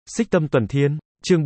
Xích Tâm Tuần Thiên, chương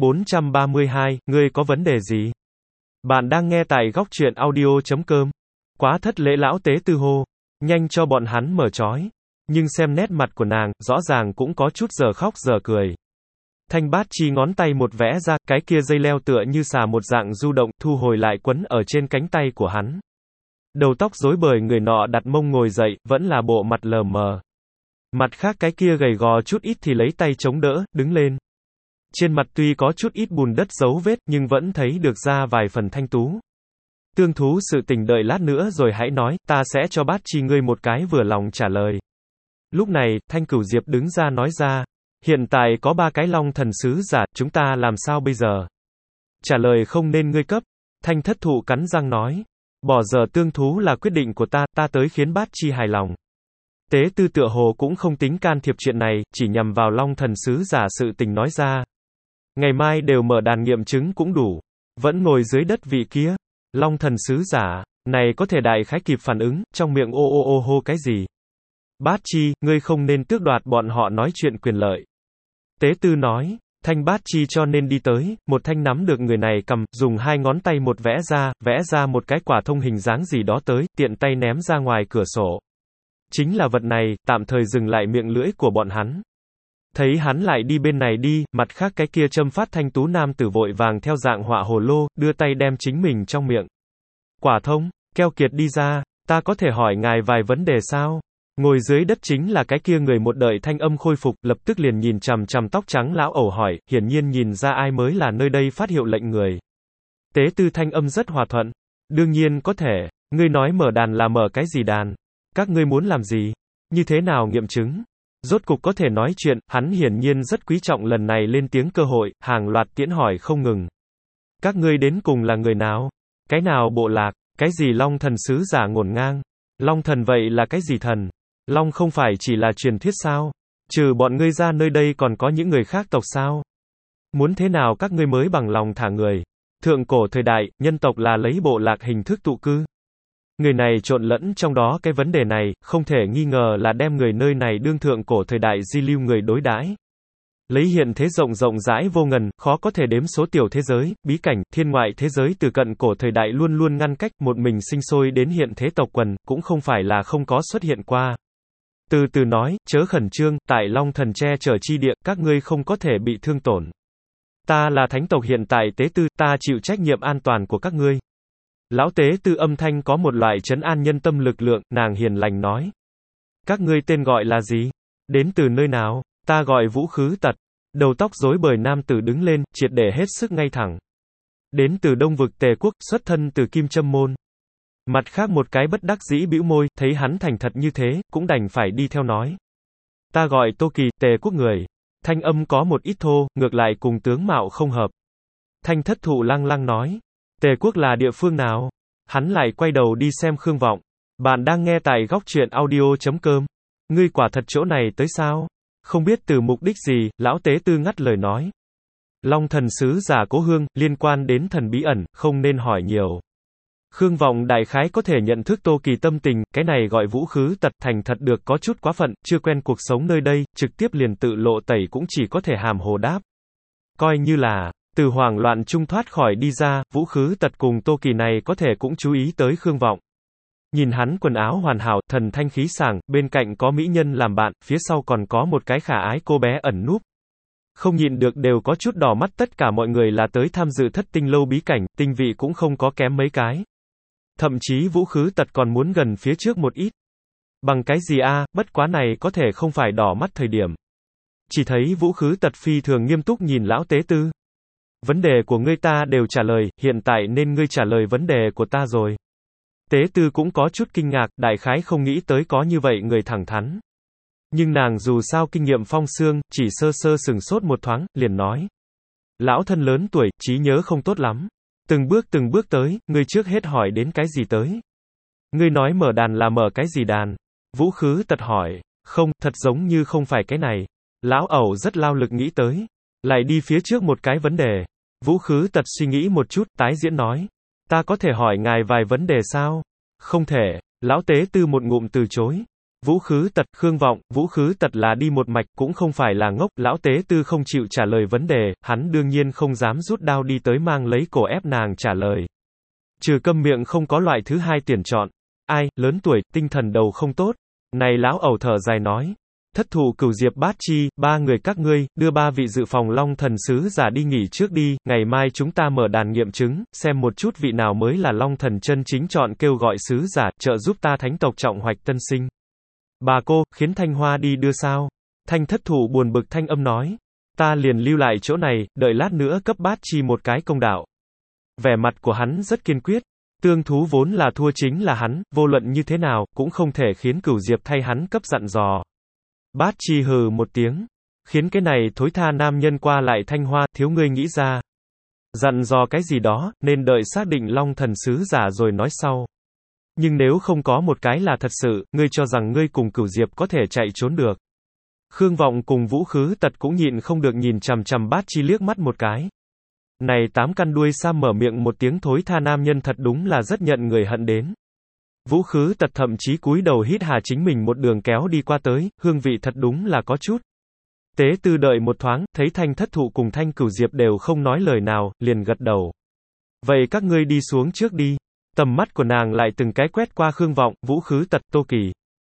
432, ngươi có vấn đề gì? Bạn đang nghe tại góc truyện audio.com. Quá thất lễ lão tế tư hô. Nhanh cho bọn hắn mở trói. Nhưng xem nét mặt của nàng, rõ ràng cũng có chút giờ khóc giờ cười. Thanh Bát Chi ngón tay một vẽ ra, cái kia dây leo tựa như xà một dạng du động, thu hồi lại quấn ở trên cánh tay của hắn. Đầu tóc rối bời người nọ đặt mông ngồi dậy, vẫn là bộ mặt lờ mờ. Mặt khác cái kia gầy gò chút ít thì lấy tay chống đỡ, đứng lên. Trên mặt tuy có chút ít bùn đất dấu vết, nhưng vẫn thấy được ra vài phần thanh tú. Tương thú sự tình đợi lát nữa rồi hãy nói, ta sẽ cho Bát Chi ngươi một cái vừa lòng trả lời. Lúc này, Thanh Cửu Diệp đứng ra nói ra, hiện tại có 3 cái Long Thần sứ giả, chúng ta làm sao bây giờ? Trả lời không nên ngươi cấp. Thanh Thất Thụ cắn răng nói, bỏ giờ tương thú là quyết định của ta tới khiến Bát Chi hài lòng. Tế Tư tựa hồ cũng không tính can thiệp chuyện này, chỉ nhằm vào Long Thần sứ giả sự tình nói ra. Ngày mai đều mở đàn nghiệm chứng cũng đủ. Vẫn ngồi dưới đất vị kia. Long Thần sứ giả, này có thể đại khái kịp phản ứng, trong miệng ô ô ô hô cái gì? Bát Chi, ngươi không nên tước đoạt bọn họ nói chuyện quyền lợi. Tế Tư nói, Thanh Bát Chi cho nên đi tới, một thanh nắm được người này cầm, dùng 2 ngón tay một vẽ ra một cái quả thông hình dáng gì đó tới, tiện tay ném ra ngoài cửa sổ. Chính là vật này, tạm thời dừng lại miệng lưỡi của bọn hắn. Thấy hắn lại đi bên này đi, mặt khác cái kia châm phát thanh tú nam tử vội vàng theo dạng họa hồ lô, đưa tay đem chính mình trong miệng. Quả thông, keo kiệt đi ra, ta có thể hỏi ngài vài vấn đề sao? Ngồi dưới đất chính là cái kia người một đợi thanh âm khôi phục, lập tức liền nhìn chằm chằm tóc trắng lão ẩu hỏi, hiển nhiên nhìn ra ai mới là nơi đây phát hiệu lệnh người. Tế Tư thanh âm rất hòa thuận. Đương nhiên có thể, ngươi nói mở đàn là mở cái gì đàn? Các ngươi muốn làm gì? Như thế nào nghiệm chứng? Rốt cục có thể nói chuyện, hắn hiển nhiên rất quý trọng lần này lên tiếng cơ hội, hàng loạt tiễn hỏi không ngừng. Các ngươi đến cùng là người nào? Cái nào bộ lạc? Cái gì Long Thần sứ giả ngổn ngang? Long Thần vậy là cái gì thần? Long không phải chỉ là truyền thuyết sao? Trừ bọn ngươi ra nơi đây còn có những người khác tộc sao? Muốn thế nào các ngươi mới bằng lòng thả người? Thượng cổ thời đại, nhân tộc là lấy bộ lạc hình thức tụ cư. Người này trộn lẫn trong đó cái vấn đề này, không thể nghi ngờ là đem người nơi này đương thượng cổ thời đại di lưu người đối đãi. Lấy hiện thế rộng rãi vô ngần, khó có thể đếm số tiểu thế giới, bí cảnh, thiên ngoại thế giới từ cận cổ thời đại luôn luôn ngăn cách, một mình sinh sôi đến hiện thế tộc quần, cũng không phải là không có xuất hiện qua. Từ từ nói, chớ khẩn trương, tại Long Thần che chở chi địa, các ngươi không có thể bị thương tổn. Ta là thánh tộc hiện tại Tế Tư, ta chịu trách nhiệm an toàn của các ngươi. Lão Tế Tư âm thanh có một loại trấn an nhân tâm lực lượng, nàng hiền lành nói. Các ngươi tên gọi là gì? Đến từ nơi nào? Ta gọi Vũ Khứ Tật. Đầu tóc rối bời nam tử đứng lên, triệt để hết sức ngay thẳng. Đến từ Đông vực Tề quốc, xuất thân từ Kim Châm môn. Mặt khác một cái bất đắc dĩ bĩu môi, thấy hắn thành thật như thế, cũng đành phải đi theo nói. Ta gọi Tô Kỳ, Tề quốc người. Thanh âm có một ít thô, ngược lại cùng tướng mạo không hợp. Thanh Thất Thụ lăng lăng nói. Tề quốc là địa phương nào? Hắn lại quay đầu đi xem Khương Vọng. Bạn đang nghe tại góc truyện audio.com. Ngươi quả thật chỗ này tới sao? Không biết từ mục đích gì, lão Tế Tư ngắt lời nói. Long Thần sứ giả Cố Hương, liên quan đến thần bí ẩn, không nên hỏi nhiều. Khương Vọng đại khái có thể nhận thức Tô Kỳ tâm tình, cái này gọi Vũ Khứ Tật thành thật được có chút quá phận, chưa quen cuộc sống nơi đây, trực tiếp liền tự lộ tẩy cũng chỉ có thể hàm hồ đáp. Coi như là, từ hoảng loạn trung thoát khỏi đi ra, Vũ Khứ Tật cùng Tô Kỳ này có thể cũng chú ý tới Khương Vọng. Nhìn hắn quần áo hoàn hảo, thần thanh khí sảng, bên cạnh có mỹ nhân làm bạn, phía sau còn có một cái khả ái cô bé ẩn núp. Không nhịn được đều có chút đỏ mắt, tất cả mọi người là tới tham dự Thất Tinh lâu bí cảnh, tinh vị cũng không có kém mấy cái. Thậm chí Vũ Khứ Tật còn muốn gần phía trước một ít. Bằng cái gì a, bất quá này có thể không phải đỏ mắt thời điểm. Chỉ thấy Vũ Khứ Tật phi thường nghiêm túc nhìn lão Tế Tư. Vấn đề của ngươi ta đều trả lời, hiện tại nên ngươi trả lời vấn đề của ta rồi. Tế Tư cũng có chút kinh ngạc, đại khái không nghĩ tới có như vậy người thẳng thắn. Nhưng nàng dù sao kinh nghiệm phong xương, chỉ sơ sửng sốt một thoáng, liền nói. Lão thân lớn tuổi, trí nhớ không tốt lắm. Từng bước tới, ngươi trước hết hỏi đến cái gì tới? Ngươi nói mở đàn là mở cái gì đàn? Vũ Khứ Tật hỏi. Không, thật giống như không phải cái này. Lão ẩu rất lao lực nghĩ tới. Lại đi phía trước một cái vấn đề. Vũ Khứ Tật suy nghĩ một chút, tái diễn nói. Ta có thể hỏi ngài vài vấn đề sao? Không thể. Lão Tế Tư một ngụm từ chối. Vũ Khứ Tật, Khương Vọng, Vũ Khứ Tật là đi một mạch, cũng không phải là ngốc, lão tế tư không chịu trả lời vấn đề, hắn đương nhiên không dám rút đao đi tới mang lấy cổ ép nàng trả lời. Trừ câm miệng không có loại thứ hai tuyển chọn. Ai, lớn tuổi, tinh thần đầu không tốt. Này lão ẩu thở dài nói. Thất Thụ Cửu Diệp Bát Chi, ba người các ngươi, đưa ba vị dự phòng Long Thần Sứ giả đi nghỉ trước đi, ngày mai chúng ta mở đàn nghiệm chứng, xem một chút vị nào mới là Long Thần chân chính chọn kêu gọi sứ giả, trợ giúp ta thánh tộc trọng hoạch tân sinh. Bà cô, khiến Thanh Hoa đi đưa sao? Thanh Thất Thụ buồn bực thanh âm nói. Ta liền lưu lại chỗ này, đợi lát nữa cấp Bát Chi một cái công đạo. Vẻ mặt của hắn rất kiên quyết. Tương thú vốn là thua chính là hắn, vô luận như thế nào, cũng không thể khiến Cửu Diệp thay hắn cấp dặn dò. Bát Chi hừ một tiếng. Khiến cái này thối tha nam nhân qua lại Thanh Hoa, thiếu ngươi nghĩ ra. Dặn dò cái gì đó, nên đợi xác định Long Thần Sứ giả rồi nói sau. Nhưng nếu không có một cái là thật sự, ngươi cho rằng ngươi cùng Cửu Diệp có thể chạy trốn được. Khương Vọng cùng Vũ Khứ Tật cũng nhịn không được nhìn chằm chằm Bát Chi liếc mắt một cái. Này tám căn đuôi sam mở miệng một tiếng thối tha nam nhân thật đúng là rất nhận người hận đến. Vũ Khứ Tật thậm chí cúi đầu hít hà chính mình một đường kéo đi qua tới, hương vị thật đúng là có chút. Tế Tư đợi một thoáng, thấy Thanh Thất Thụ cùng Thanh Cửu Diệp đều không nói lời nào, liền gật đầu. Vậy các ngươi đi xuống trước đi. Tầm mắt của nàng lại từng cái quét qua Khương Vọng, Vũ Khứ Tật, Tô Kỳ.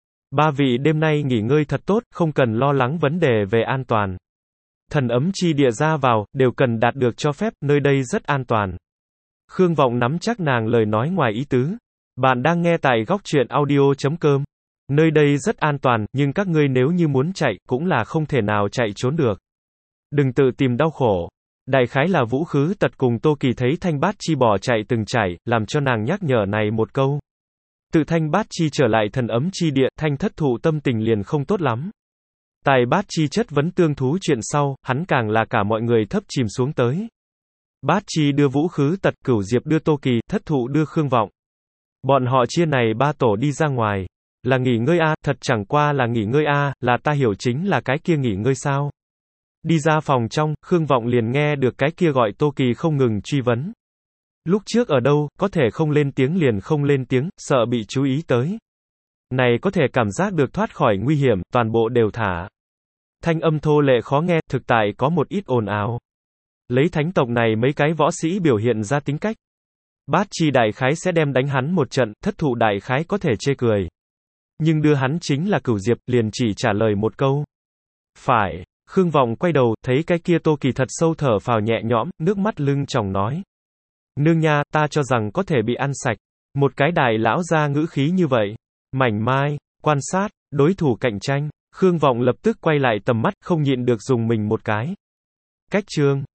Ba vị đêm nay nghỉ ngơi thật tốt, không cần lo lắng vấn đề về an toàn. Thần ấm chi địa ra vào, đều cần đạt được cho phép, nơi đây rất an toàn. Khương Vọng nắm chắc nàng lời nói ngoài ý tứ. Bạn đang nghe tại góc truyện audio.com. Nơi đây rất an toàn, nhưng các ngươi nếu như muốn chạy, cũng là không thể nào chạy trốn được. Đừng tự tìm đau khổ. Đại khái là Vũ Khứ Tật cùng Tô Kỳ thấy Thanh Bát Chi bỏ chạy từng chảy, làm cho nàng nhắc nhở này một câu. Tự Thanh Bát Chi trở lại thần ấm chi địa, Thanh Thất Thụ tâm tình liền không tốt lắm. Tài Bát Chi chất vấn tương thú chuyện sau, hắn càng là cả mọi người thấp chìm xuống tới. Bát Chi đưa Vũ Khứ Tật, Cửu Diệp đưa Tô Kỳ, Thất Thụ đưa Khương Vọng. Bọn họ chia này ba tổ đi ra ngoài. Là nghỉ ngơi a, thật chẳng qua là nghỉ ngơi a, là ta hiểu chính là cái kia nghỉ ngơi sao. Đi ra phòng trong, Khương Vọng liền nghe được cái kia gọi Tô Kỳ không ngừng truy vấn. Lúc trước ở đâu, có thể không lên tiếng liền không lên tiếng, sợ bị chú ý tới. Này có thể cảm giác được thoát khỏi nguy hiểm, toàn bộ đều thả. Thanh âm thô lệ khó nghe, thực tại có một ít ồn ào. Lấy thánh tộc này mấy cái võ sĩ biểu hiện ra tính cách. Bát Chi đại khái sẽ đem đánh hắn một trận, Thất Thụ đại khái có thể chê cười. Nhưng đưa hắn chính là Cửu Diệp, liền chỉ trả lời một câu. Phải. Khương Vọng quay đầu, thấy cái kia Tô Kỳ thật sâu thở phào nhẹ nhõm, nước mắt lưng tròng nói. Nương nha, ta cho rằng có thể bị ăn sạch. Một cái đại lão ra ngữ khí như vậy. Mảnh mai, quan sát, đối thủ cạnh tranh. Khương Vọng lập tức quay lại tầm mắt, không nhịn được dùng mình một cái. Cách chương.